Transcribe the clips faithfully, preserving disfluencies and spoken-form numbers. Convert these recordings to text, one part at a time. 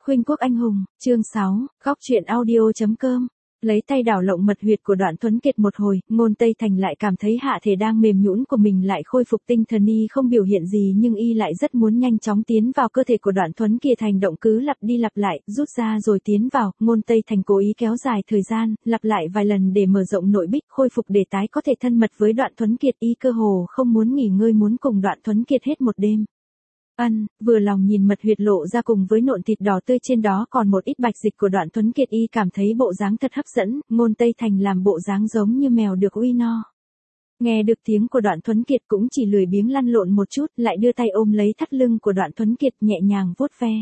Khuynh quốc anh hùng, chương sáu, góc truyện audio.com. Lấy tay đảo lộng mật huyệt của Đoạn Tuấn Kiệt một hồi, Ngôn Tây Thành lại cảm thấy hạ thể đang mềm nhũn của mình lại khôi phục tinh thần. Y không biểu hiện gì nhưng y lại rất muốn nhanh chóng tiến vào cơ thể của Đoạn Tuấn Kiệt. Hành động cứ lặp đi lặp lại, rút ra rồi tiến vào. Ngôn Tây Thành cố ý kéo dài thời gian, lặp lại vài lần để mở rộng nội bích, khôi phục để tái có thể thân mật với Đoạn Tuấn Kiệt. Y cơ hồ không muốn nghỉ ngơi, muốn cùng Đoạn Tuấn Kiệt hết một đêm. Ân, vừa lòng nhìn mật huyệt lộ ra cùng với nộn thịt đỏ tươi trên đó còn một ít bạch dịch của Đoạn Tuấn Kiệt. Y cảm thấy bộ dáng thật hấp dẫn. Ngôn Tây Thành làm bộ dáng giống như mèo được uy no. Nghe được tiếng của Đoạn Tuấn Kiệt cũng chỉ lười biếng lăn lộn một chút, lại đưa tay ôm lấy thắt lưng của Đoạn Tuấn Kiệt nhẹ nhàng vuốt ve.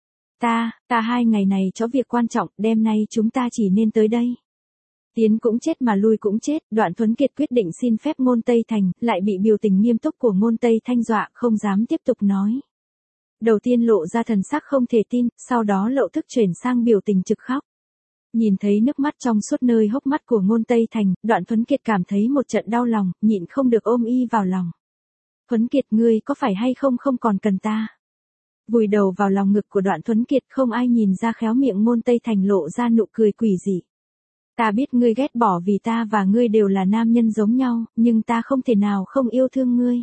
Ta, ta hai ngày này có việc quan trọng, đêm nay chúng ta chỉ nên tới đây. Tiến cũng chết mà lui cũng chết. Đoạn Tuấn Kiệt quyết định xin phép Ngôn Tây Thành, lại bị biểu tình nghiêm túc của Ngôn Tây Thanh dọa, không dám tiếp tục nói. Đầu tiên lộ ra thần sắc không thể tin, sau đó lộ thức chuyển sang biểu tình trực khóc. Nhìn thấy nước mắt trong suốt nơi hốc mắt của Ngôn Tây Thành, Đoạn Tuấn Kiệt cảm thấy một trận đau lòng, nhịn không được ôm y vào lòng. Tuấn Kiệt, ngươi có phải hay không không còn cần ta? Vùi đầu vào lòng ngực của Đoạn Tuấn Kiệt, không ai nhìn ra khéo miệng Ngôn Tây Thành lộ ra nụ cười quỷ dị. Ta biết ngươi ghét bỏ vì ta và ngươi đều là nam nhân giống nhau, nhưng ta không thể nào không yêu thương ngươi.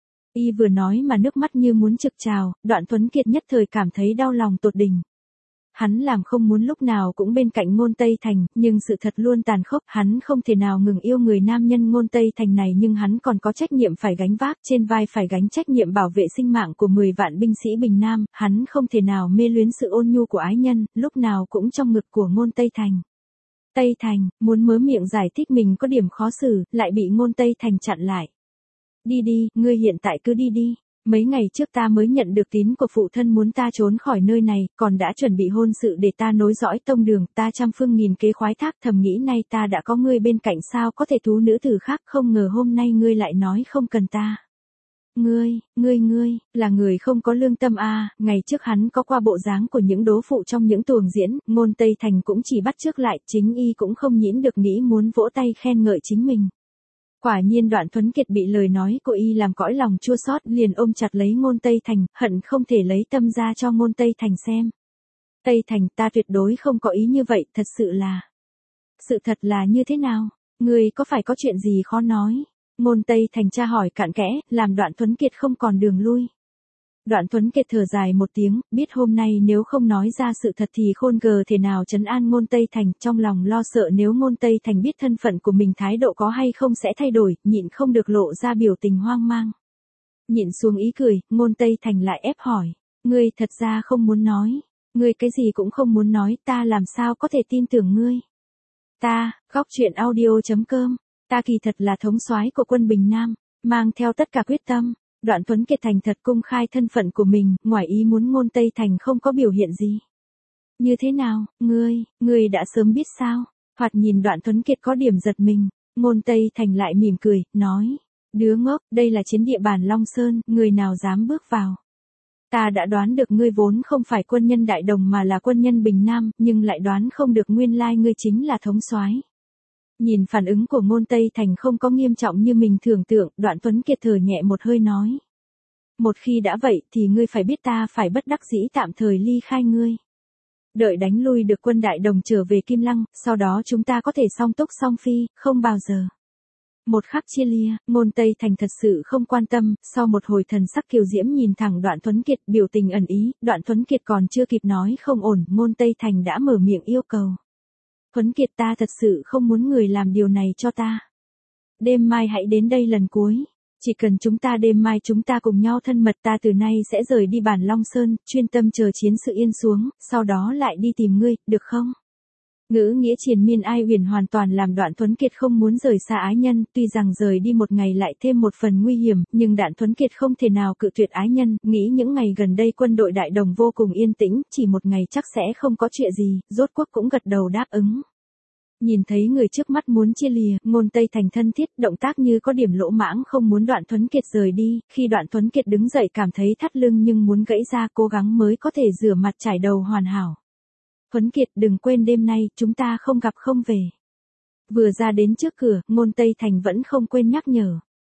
Y vừa nói mà nước mắt như muốn trực trào, Đoạn Tuấn Kiệt nhất thời cảm thấy đau lòng tột đỉnh. Hắn làm không muốn lúc nào cũng bên cạnh Ngôn Tây Thành, nhưng sự thật luôn tàn khốc, hắn không thể nào ngừng yêu người nam nhân Ngôn Tây Thành này, nhưng hắn còn có trách nhiệm phải gánh vác, trên vai phải gánh trách nhiệm bảo vệ sinh mạng của mười vạn binh sĩ Bình Nam, hắn không thể nào mê luyến sự ôn nhu của ái nhân, lúc nào cũng trong ngực của Ngôn Tây Thành. Tây Thành, muốn mớ miệng giải thích mình có điểm khó xử, lại bị Ngôn Tây Thành chặn lại. Đi đi, ngươi hiện tại cứ đi đi. Mấy ngày trước ta mới nhận được tín của phụ thân muốn ta trốn khỏi nơi này, còn đã chuẩn bị hôn sự để ta nối dõi tông đường, ta trăm phương nghìn kế khoái thác, thầm nghĩ nay ta đã có ngươi bên cạnh sao có thể thú nữ tử khác, không ngờ hôm nay ngươi lại nói không cần ta. Ngươi, ngươi ngươi, là người không có lương tâm à, ngày trước hắn có qua bộ dáng của những đố phụ trong những tuồng diễn, Ngôn Tây Thành cũng chỉ bắt chước lại, chính y cũng không nhịn được nghĩ muốn vỗ tay khen ngợi chính mình. Quả nhiên Đoạn Tuấn Kiệt bị lời nói của y làm cõi lòng chua xót, liền ôm chặt lấy Ngôn Tây Thành, hận không thể lấy tâm ra cho Ngôn Tây Thành xem. Tây Thành, ta tuyệt đối không có ý như vậy, thật sự là. Sự thật là như thế nào? Ngươi có phải có chuyện gì khó nói? Ngôn Tây Thành tra hỏi cặn kẽ, làm Đoạn Tuấn Kiệt không còn đường lui. Đoạn Tuấn Kiệt thở dài một tiếng, biết hôm nay nếu không nói ra sự thật thì khôn gờ thể nào trấn an Ngôn Tây Thành, trong lòng lo sợ nếu Ngôn Tây Thành biết thân phận của mình thái độ có hay không sẽ thay đổi, nhịn không được lộ ra biểu tình hoang mang. Nhịn xuống ý cười, Ngôn Tây Thành lại ép hỏi, ngươi thật ra không muốn nói, ngươi cái gì cũng không muốn nói, ta làm sao có thể tin tưởng ngươi. Ta, góc truyện audio.com, ta kỳ thật là thống soái của quân Bình Nam, mang theo tất cả quyết tâm. Đoạn Tuấn Kiệt thành thật công khai thân phận của mình, ngoài ý muốn Ngôn Tây Thành không có biểu hiện gì. Như thế nào, ngươi, ngươi đã sớm biết sao? Thoạt nhìn Đoạn Tuấn Kiệt có điểm giật mình, Ngôn Tây Thành lại mỉm cười, nói, đứa ngốc, đây là chiến địa bàn Long Sơn, người nào dám bước vào. Ta đã đoán được ngươi vốn không phải quân nhân Đại Đồng mà là quân nhân Bình Nam, nhưng lại đoán không được nguyên lai ngươi chính là thống soái. Nhìn phản ứng của Ngôn Tây Thành không có nghiêm trọng như mình tưởng tượng, Đoạn Tuấn Kiệt thở nhẹ một hơi nói. Một khi đã vậy thì ngươi phải biết ta phải bất đắc dĩ tạm thời ly khai ngươi. Đợi đánh lui được quân Đại Đồng trở về Kim Lăng, sau đó chúng ta có thể song túc song phi, không bao giờ. Một khắc chia lia, Ngôn Tây Thành thật sự không quan tâm, sau một hồi thần sắc kiều diễm nhìn thẳng Đoạn Tuấn Kiệt, biểu tình ẩn ý, Đoạn Tuấn Kiệt còn chưa kịp nói không ổn, Ngôn Tây Thành đã mở miệng yêu cầu. Tuấn Kiệt, ta thật sự không muốn người làm điều này cho ta. Đêm mai hãy đến đây lần cuối. Chỉ cần chúng ta đêm mai chúng ta cùng nhau thân mật, ta từ nay sẽ rời đi bản Long Sơn, chuyên tâm chờ chiến sự yên xuống, sau đó lại đi tìm ngươi, được không? Ngữ nghĩa triền miên ai uyển hoàn toàn làm Đoạn Tuấn Kiệt không muốn rời xa ái nhân, tuy rằng rời đi một ngày lại thêm một phần nguy hiểm, nhưng Đoạn Tuấn Kiệt không thể nào cự tuyệt ái nhân, nghĩ những ngày gần đây quân đội Đại Đồng vô cùng yên tĩnh, chỉ một ngày chắc sẽ không có chuyện gì, rốt cuộc cũng gật đầu đáp ứng. Nhìn thấy người trước mắt muốn chia lìa, Ngôn Tây Thành thân thiết, động tác như có điểm lỗ mãng không muốn Đoạn Tuấn Kiệt rời đi, khi Đoạn Tuấn Kiệt đứng dậy cảm thấy thắt lưng nhưng muốn gãy ra, cố gắng mới có thể rửa mặt trải đầu hoàn hảo. Tuấn Kiệt, đừng quên đêm nay, chúng ta không gặp không về. Vừa ra đến trước cửa, Ngôn Tây Thành vẫn không quên nhắc nhở.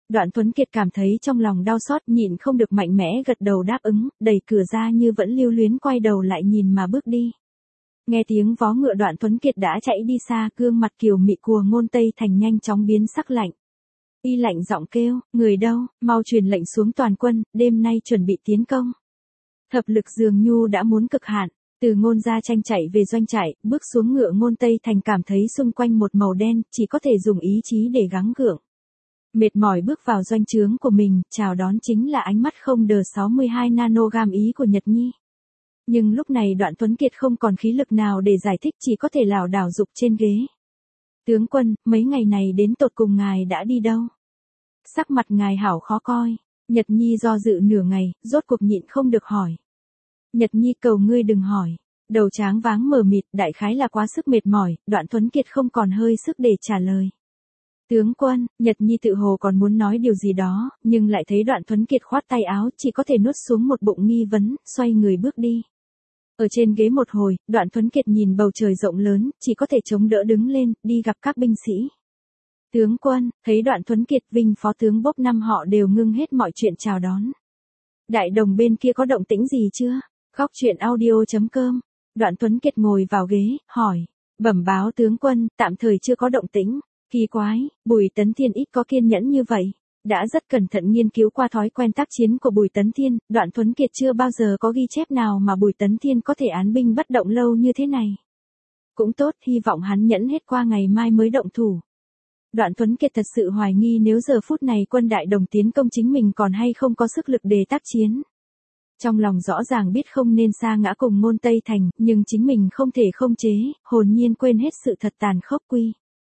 Đoạn Tuấn Kiệt cảm thấy trong lòng đau xót, nhịn không được mạnh mẽ gật đầu đáp ứng, đẩy cửa ra như vẫn lưu luyến quay đầu lại nhìn mà bước đi. Nghe tiếng vó ngựa Đoạn Tuấn Kiệt đã chạy đi xa, gương mặt kiều mị của Ngôn Tây Thành nhanh chóng biến sắc lạnh. Y lạnh giọng kêu, người đâu, mau truyền lệnh xuống toàn quân, đêm nay chuẩn bị tiến công. Thập lực dường nhu đã muốn cực hạn, từ Ngôn gia tranh chạy về doanh trại, bước xuống ngựa Ngôn Tây Thành cảm thấy xung quanh một màu đen, chỉ có thể dùng ý chí để gắng gượng. Mệt mỏi bước vào doanh trướng của mình, chào đón chính là ánh mắt không đờ sáu mươi hai nanogam ý của Nhật Nhi. Nhưng lúc này Đoạn Tuấn Kiệt không còn khí lực nào để giải thích, chỉ có thể lảo đảo rục trên ghế. Tướng quân, mấy ngày này đến tột cùng ngài đã đi đâu? Sắc mặt ngài hảo khó coi. Nhật Nhi do dự nửa ngày, rốt cuộc nhịn không được hỏi. Nhật Nhi cầu ngươi đừng hỏi. Đầu tráng váng mờ mịt, đại khái là quá sức mệt mỏi, Đoạn Tuấn Kiệt không còn hơi sức để trả lời. Tướng quân, Nhật Nhi tự hồ còn muốn nói điều gì đó, nhưng lại thấy Đoạn Tuấn Kiệt khoát tay áo, chỉ có thể nuốt xuống một bụng nghi vấn, xoay người bước đi. Ở trên ghế một hồi, Đoạn Tuấn Kiệt nhìn bầu trời rộng lớn, chỉ có thể chống đỡ đứng lên, đi gặp các binh sĩ. Tướng quân, thấy Đoạn Tuấn Kiệt, Vinh phó tướng bốc năm họ đều ngưng hết mọi chuyện chào đón. Đại đồng bên kia có động tĩnh gì chưa? Góc truyện audio chấm com. Đoạn Tuấn Kiệt ngồi vào ghế, hỏi. Bẩm báo tướng quân, tạm thời chưa có động tĩnh. Kỳ quái, Bùi Tấn Thiên ít có kiên nhẫn như vậy. Đã rất cẩn thận nghiên cứu qua thói quen tác chiến của Bùi Tấn Thiên, Đoạn Tuấn Kiệt chưa bao giờ có ghi chép nào mà Bùi Tấn Thiên có thể án binh bất động lâu như thế này. Cũng tốt, hy vọng hắn nhẫn hết qua ngày mai mới động thủ. Đoạn Tuấn Kiệt thật sự hoài nghi nếu giờ phút này quân Đại Đồng tiến công chính mình còn hay không có sức lực để tác chiến. Trong lòng rõ ràng biết không nên sa ngã cùng Ngôn Tây Thành, nhưng chính mình không thể không chế, hồn nhiên quên hết sự thật tàn khốc quy.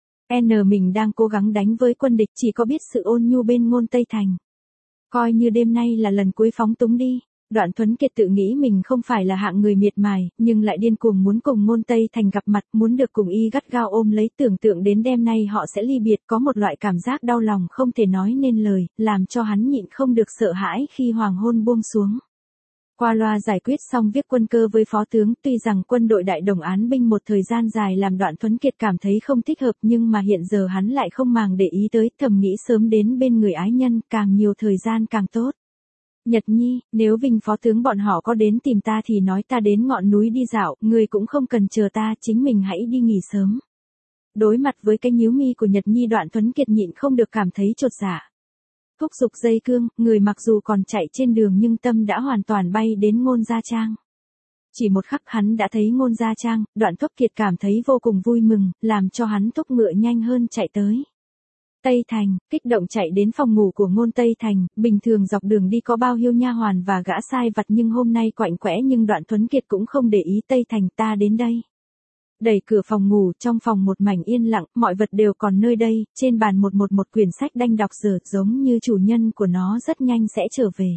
N mình đang cố gắng đánh với quân địch, chỉ có biết sự ôn nhu bên Ngôn Tây Thành. Coi như đêm nay là lần cuối phóng túng đi. Đoạn Tuấn Kiệt tự nghĩ mình không phải là hạng người miệt mài, nhưng lại điên cuồng muốn cùng Ngôn Tây Thành gặp mặt, muốn được cùng y gắt gao ôm lấy, tưởng tượng đến đêm nay họ sẽ ly biệt, có một loại cảm giác đau lòng không thể nói nên lời, làm cho hắn nhịn không được sợ hãi khi hoàng hôn buông xuống. Qua loa giải quyết xong việc quân cơ với phó tướng, tuy rằng quân đội Đại Đồng án binh một thời gian dài làm Đoạn Tuấn Kiệt cảm thấy không thích hợp, nhưng mà hiện giờ hắn lại không màng để ý tới, thầm nghĩ sớm đến bên người ái nhân, càng nhiều thời gian càng tốt. Nhật Nhi, nếu Vinh phó tướng bọn họ có đến tìm ta thì nói ta đến ngọn núi đi dạo, người cũng không cần chờ ta, chính mình hãy đi nghỉ sớm. Đối mặt với cái nhíu mi của Nhật Nhi, Đoạn Tuấn Kiệt nhịn không được cảm thấy chột dạ. Thúc giục dây cương, người mặc dù còn chạy trên đường nhưng tâm đã hoàn toàn bay đến Ngôn Gia Trang. Chỉ một khắc hắn đã thấy Ngôn Gia Trang, Đoạn Tuấn Kiệt cảm thấy vô cùng vui mừng, làm cho hắn thúc ngựa nhanh hơn chạy tới. Tây Thành, kích động chạy đến phòng ngủ của Ngôn Tây Thành, bình thường dọc đường đi có bao nhiêu nha hoàn và gã sai vặt nhưng hôm nay quạnh quẽ, nhưng Đoạn Tuấn Kiệt cũng không để ý. Tây Thành, ta đến đây. Đẩy cửa phòng ngủ, trong phòng một mảnh yên lặng, mọi vật đều còn nơi đây, trên bàn một một một quyển sách đanh đọc dở, giống như chủ nhân của nó rất nhanh sẽ trở về.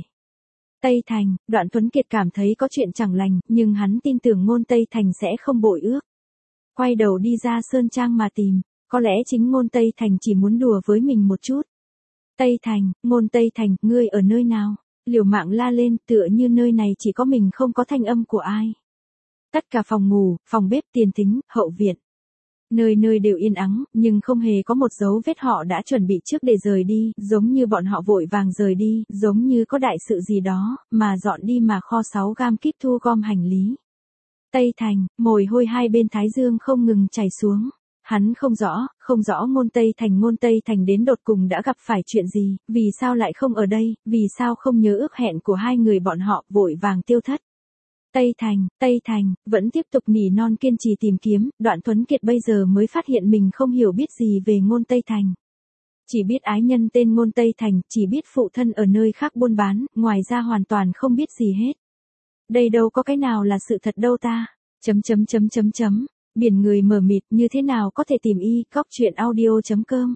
Tây Thành, Đoạn Tuấn Kiệt cảm thấy có chuyện chẳng lành, nhưng hắn tin tưởng Ngôn Tây Thành sẽ không bội ước. Quay đầu đi ra Sơn Trang mà tìm, có lẽ chính Ngôn Tây Thành chỉ muốn đùa với mình một chút. Tây Thành, Ngôn Tây Thành, ngươi ở nơi nào? Liều mạng la lên, tựa như nơi này chỉ có mình không có thanh âm của ai. Tất cả phòng ngủ, phòng bếp, tiền thính, hậu viện. Nơi nơi đều yên ắng, nhưng không hề có một dấu vết họ đã chuẩn bị trước để rời đi, giống như bọn họ vội vàng rời đi, giống như có đại sự gì đó, mà dọn đi mà kho sáu gam kíp thu gom hành lý. Tây Thành, mồ hôi hai bên thái dương không ngừng chảy xuống. Hắn không rõ, không rõ Ngôn Tây Thành Ngôn Tây Thành đến đột cùng đã gặp phải chuyện gì, vì sao lại không ở đây, vì sao không nhớ ước hẹn của hai người bọn họ, vội vàng tiêu thất. Tây Thành, Tây Thành, vẫn tiếp tục nỉ non kiên trì tìm kiếm, Đoạn Tuấn Kiệt bây giờ mới phát hiện mình không hiểu biết gì về Ngôn Tây Thành. Chỉ biết ái nhân tên Ngôn Tây Thành, chỉ biết phụ thân ở nơi khác buôn bán, ngoài ra hoàn toàn không biết gì hết. Đây đâu có cái nào là sự thật đâu ta, chấm chấm chấm chấm chấm, biển người mờ mịt, như thế nào có thể tìm y, góc truyện audio chấm com.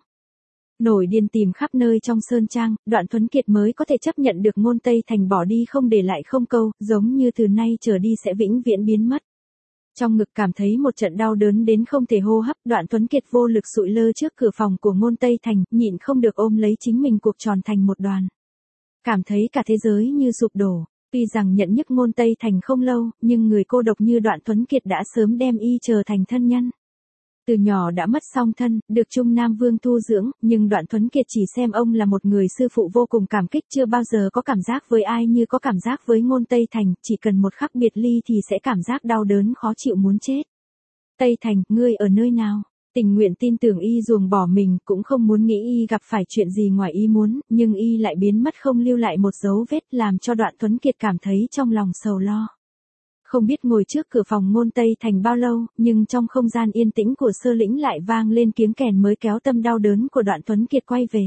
Nổi điên tìm khắp nơi trong Sơn Trang, Đoạn Tuấn Kiệt mới có thể chấp nhận được Ngôn Tây Thành bỏ đi không để lại không câu, giống như từ nay trở đi sẽ vĩnh viễn biến mất. Trong ngực cảm thấy một trận đau đớn đến không thể hô hấp, Đoạn Tuấn Kiệt vô lực sụi lơ trước cửa phòng của Ngôn Tây Thành, nhịn không được ôm lấy chính mình cuộc tròn thành một đoàn. Cảm thấy cả thế giới như sụp đổ, tuy rằng nhận nhức Ngôn Tây Thành không lâu, nhưng người cô độc như Đoạn Tuấn Kiệt đã sớm đem y trở thành thân nhân. Từ nhỏ đã mất song thân, được Trung Nam Vương thu dưỡng, nhưng Đoạn Tuấn Kiệt chỉ xem ông là một người sư phụ vô cùng cảm kích, chưa bao giờ có cảm giác với ai như có cảm giác với Ngôn Tây Thành, chỉ cần một khắc biệt ly thì sẽ cảm giác đau đớn khó chịu muốn chết. Tây Thành, ngươi ở nơi nào? Tình nguyện tin tưởng y ruồng bỏ mình, cũng không muốn nghĩ y gặp phải chuyện gì ngoài ý muốn, nhưng y lại biến mất không lưu lại một dấu vết, làm cho Đoạn Tuấn Kiệt cảm thấy trong lòng sầu lo. Không biết ngồi trước cửa phòng Ngôn Tây Thành bao lâu, nhưng trong không gian yên tĩnh của Sơ Lĩnh lại vang lên tiếng kèn mới kéo tâm đau đớn của Đoạn Tuấn Kiệt quay về.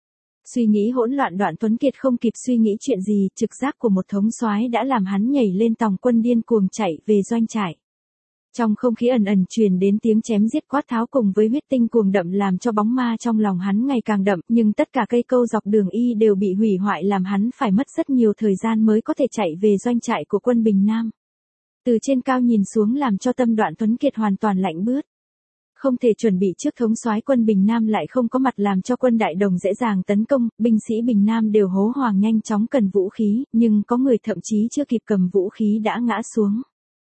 Suy nghĩ hỗn loạn, Đoạn Tuấn Kiệt không kịp suy nghĩ chuyện gì, trực giác của một thống soái đã làm hắn nhảy lên tòng quân điên cuồng chạy về doanh trại. Trong không khí ẩn ẩn truyền đến tiếng chém giết quát tháo cùng với huyết tinh cuồng đậm làm cho bóng ma trong lòng hắn ngày càng đậm, nhưng tất cả cây câu dọc đường y đều bị hủy hoại làm hắn phải mất rất nhiều thời gian mới có thể chạy về doanh trại của quân Bình Nam. Từ trên cao nhìn xuống làm cho tâm Đoạn Tuấn Kiệt hoàn toàn lạnh bướt. Không thể chuẩn bị trước, thống soái quân Bình Nam lại không có mặt làm cho quân Đại Đồng dễ dàng tấn công, binh sĩ Bình Nam đều hố hoàng nhanh chóng cần vũ khí, nhưng có người thậm chí chưa kịp cầm vũ khí đã ngã xuống.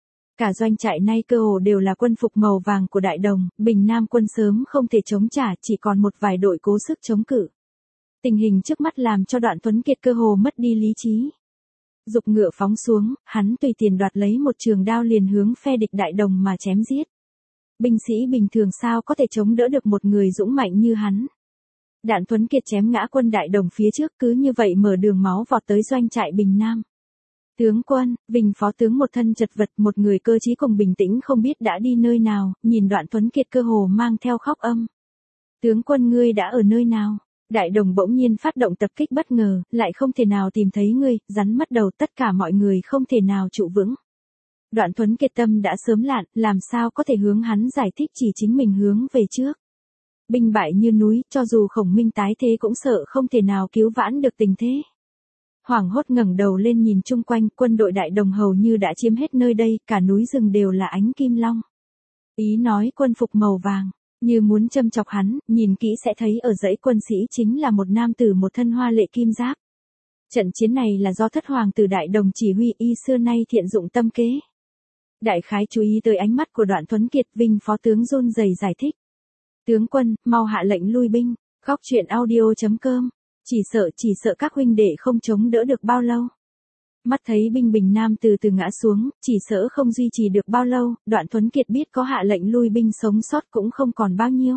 Cả doanh trại nay cơ hồ đều là quân phục màu vàng của Đại Đồng, Bình Nam quân sớm không thể chống trả, chỉ còn một vài đội cố sức chống cự. Tình hình trước mắt làm cho Đoạn Tuấn Kiệt cơ hồ mất đi lý trí. Dục ngựa phóng xuống, hắn tùy tiền đoạt lấy một trường đao liền hướng phe địch Đại Đồng mà chém giết. Binh sĩ bình thường sao có thể chống đỡ được một người dũng mạnh như hắn. Đoạn Tuấn Kiệt chém ngã quân Đại Đồng phía trước, cứ như vậy mở đường máu vọt tới doanh trại Bình Nam. Tướng quân, Vinh phó tướng một thân chật vật, một người cơ trí cùng bình tĩnh không biết đã đi nơi nào, nhìn Đoạn Tuấn Kiệt cơ hồ mang theo khóc âm. Tướng quân, ngươi đã ở nơi nào? Đại Đồng bỗng nhiên phát động tập kích bất ngờ, lại không thể nào tìm thấy ngươi, rắn mất đầu, tất cả mọi người không thể nào trụ vững. Đoạn Tuấn Kiệt tâm đã sớm lạn, làm sao có thể hướng hắn giải thích, chỉ chính mình hướng về trước. Binh bại như núi, cho dù Khổng Minh tái thế cũng sợ không thể nào cứu vãn được tình thế. Hoảng hốt ngẩng đầu lên nhìn chung quanh, quân đội Đại Đồng hầu như đã chiếm hết nơi đây, cả núi rừng đều là ánh kim long. Ý nói quân phục màu vàng, như muốn châm chọc hắn, nhìn kỹ sẽ thấy ở dãy quân sĩ chính là một nam tử một thân hoa lệ kim giáp. Trận chiến này là do thất hoàng tử Đại Đồng chỉ huy, y xưa nay thiện dụng tâm kế. Đại khái chú ý tới ánh mắt của Đoạn Tuấn Kiệt, Vinh phó tướng run rẩy giải thích. Tướng quân, mau hạ lệnh lui binh. Góc truyện audio chấm com. Chỉ sợ, chỉ sợ các huynh đệ không chống đỡ được bao lâu. Mắt thấy binh Bình Nam từ từ ngã xuống, chỉ sợ không duy trì được bao lâu, Đoạn Tuấn Kiệt biết có hạ lệnh lui binh sống sót cũng không còn bao nhiêu.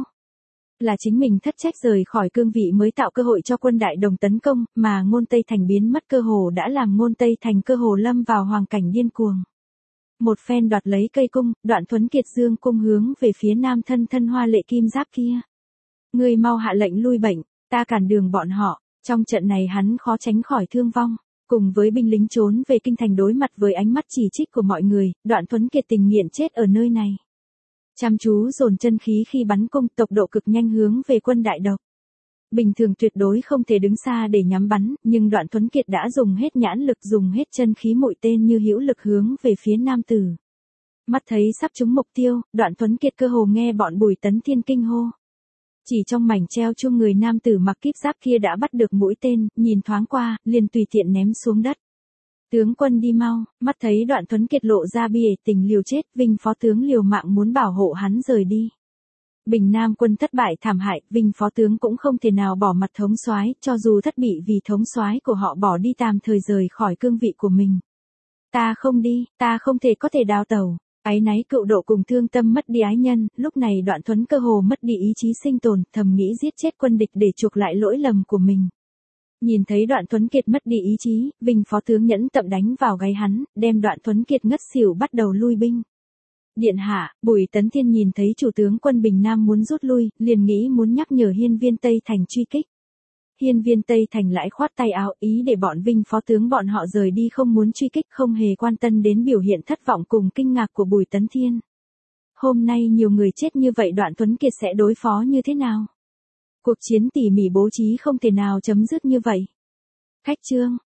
Là chính mình thất trách rời khỏi cương vị mới tạo cơ hội cho quân Đại Đồng tấn công, mà Ngôn Tây Thành biến mất cơ hồ đã làm Ngôn Tây Thành cơ hồ lâm vào hoàn cảnh điên cuồng. Một phen đoạt lấy cây cung, Đoạn Tuấn Kiệt dương cung hướng về phía nam thân thân hoa lệ kim giáp kia. Ngươi mau hạ lệnh lui bệnh, ta cản đường bọn họ. Trong trận này hắn khó tránh khỏi thương vong. Cùng với binh lính trốn về kinh thành đối mặt với ánh mắt chỉ trích của mọi người, Đoạn Tuấn Kiệt tình nguyện chết ở nơi này. Chăm chú dồn chân khí khi bắn cung, tốc độ cực nhanh hướng về quân Đại Độc. Bình thường tuyệt đối không thể đứng xa để nhắm bắn, nhưng Đoạn Tuấn Kiệt đã dùng hết nhãn lực, dùng hết chân khí, mũi tên như hữu lực hướng về phía nam tử. Mắt thấy sắp trúng mục tiêu, Đoạn Tuấn Kiệt cơ hồ nghe bọn Bùi Tấn Thiên kinh hô. Chỉ trong mảnh treo chuông, người nam tử mặc kíp giáp kia đã bắt được mũi tên, nhìn thoáng qua, liền tùy tiện ném xuống đất. Tướng quân đi mau, mắt thấy Đoạn Tuấn Kiệt lộ ra bỉ tình liều chết, Vinh phó tướng liều mạng muốn bảo hộ hắn rời đi. Bình Nam quân thất bại thảm hại, Vinh phó tướng cũng không thể nào bỏ mặt thống soái, cho dù thất bị vì thống soái của họ bỏ đi tạm thời rời khỏi cương vị của mình. Ta không đi, ta không thể có thể đào tẩu. Áy náy cựu độ cùng thương tâm mất đi ái nhân, lúc này Đoạn Tuấn cơ hồ mất đi ý chí sinh tồn, thầm nghĩ giết chết quân địch để chuộc lại lỗi lầm của mình. Nhìn thấy Đoạn Tuấn Kiệt mất đi ý chí, Vinh phó tướng nhẫn tâm đánh vào gáy hắn, đem Đoạn Tuấn Kiệt ngất xỉu bắt đầu lui binh. Điện hạ, Bùi Tấn Thiên nhìn thấy chủ tướng quân Bình Nam muốn rút lui, liền nghĩ muốn nhắc nhở Hiên Viên Tây Thành truy kích. Hiên Viên Tây Thành lại khoát tay áo, ý để bọn Vinh phó tướng bọn họ rời đi, không muốn truy kích, không hề quan tâm đến biểu hiện thất vọng cùng kinh ngạc của Bùi Tấn Thiên. Hôm nay nhiều người chết như vậy, Đoạn Tuấn Kiệt sẽ đối phó như thế nào? Cuộc chiến tỉ mỉ bố trí không thể nào chấm dứt như vậy. Khách trương,